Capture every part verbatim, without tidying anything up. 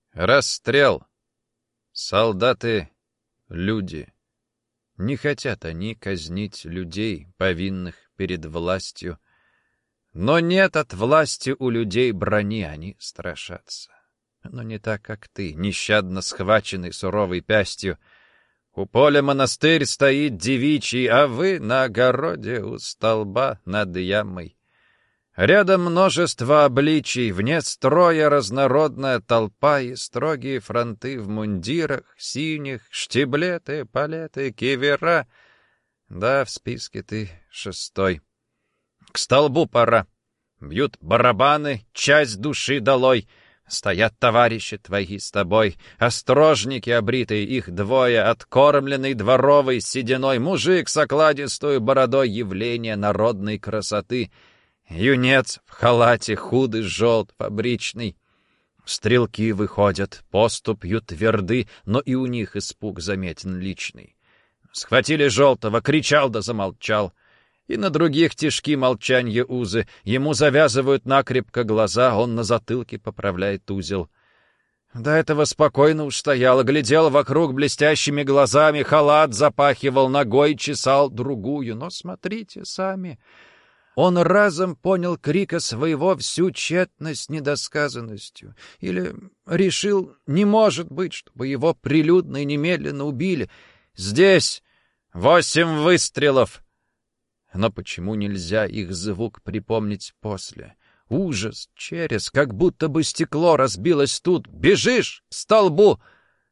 Расстрел. Солдаты — люди. Не хотят они казнить людей, повинных перед властью. Но нет от власти у людей брони, они страшатся. Но не так, как ты, нещадно схваченный суровой пястью. У поля монастырь стоит девичий, а вы на огороде у столба над ямой. Рядом множество обличий, вне строя разнородная толпа и строгие фронты в мундирах, синих, штиблеты, палеты, кивера. Да, в списке ты шестой. К столбу пора. Бьют барабаны, часть души долой. Стоят товарищи твои с тобой, острожники обритые, их двое, откормленный дворовый сединой мужик с окладистою бородой, явление народной красоты. Юнец в халате, худый, желт, фабричный. Стрелки выходят, поступью тверды, но и у них испуг заметен личный. Схватили желтого, кричал да замолчал. И на других тяжки молчанье узы. Ему завязывают накрепко глаза, он на затылке поправляет узел. До этого спокойно уж стоял, глядел вокруг блестящими глазами, халат запахивал, ногой чесал другую. Но смотрите сами. Он разом понял крика своего всю тщетность недосказанностью. Или решил, не может быть, чтобы его прилюдно и немедленно убили. Здесь восемь выстрелов. Но почему нельзя их звук припомнить после? Ужас, через, как будто бы стекло разбилось тут. Бежишь к столбу!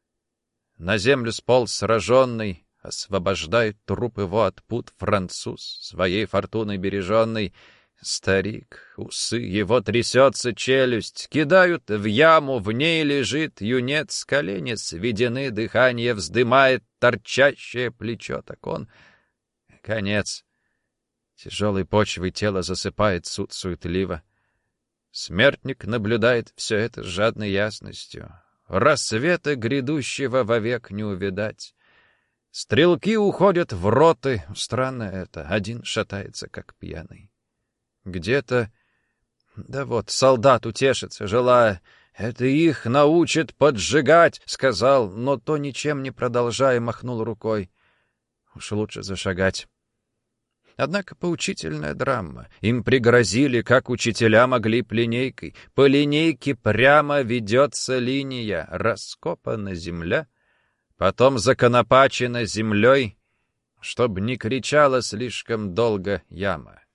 На землю сполз сраженный, освобождает труп его от пут француз, своей фортуной береженный. Старик, усы его трясется челюсть, кидают в яму, в ней лежит юнец, колени сведены, дыхание вздымает торчащее плечо. Так он... Конец. Тяжелой почвой тело засыпает суд суетливо. Смертник наблюдает все это с жадной ясностью. Рассвета грядущего вовек не увидать. Стрелки уходят в роты. Странно это. Один шатается, как пьяный. Где-то... Да вот, солдат утешится, желая... Это их научит поджигать, сказал, но то ничем не продолжая махнул рукой. Уж лучше зашагать. Однако поучительная драма. Им пригрозили, как учителя могли линейкой. По линейке прямо ведется линия, раскопана земля, потом законопачена землей, чтоб не кричала слишком долго яма.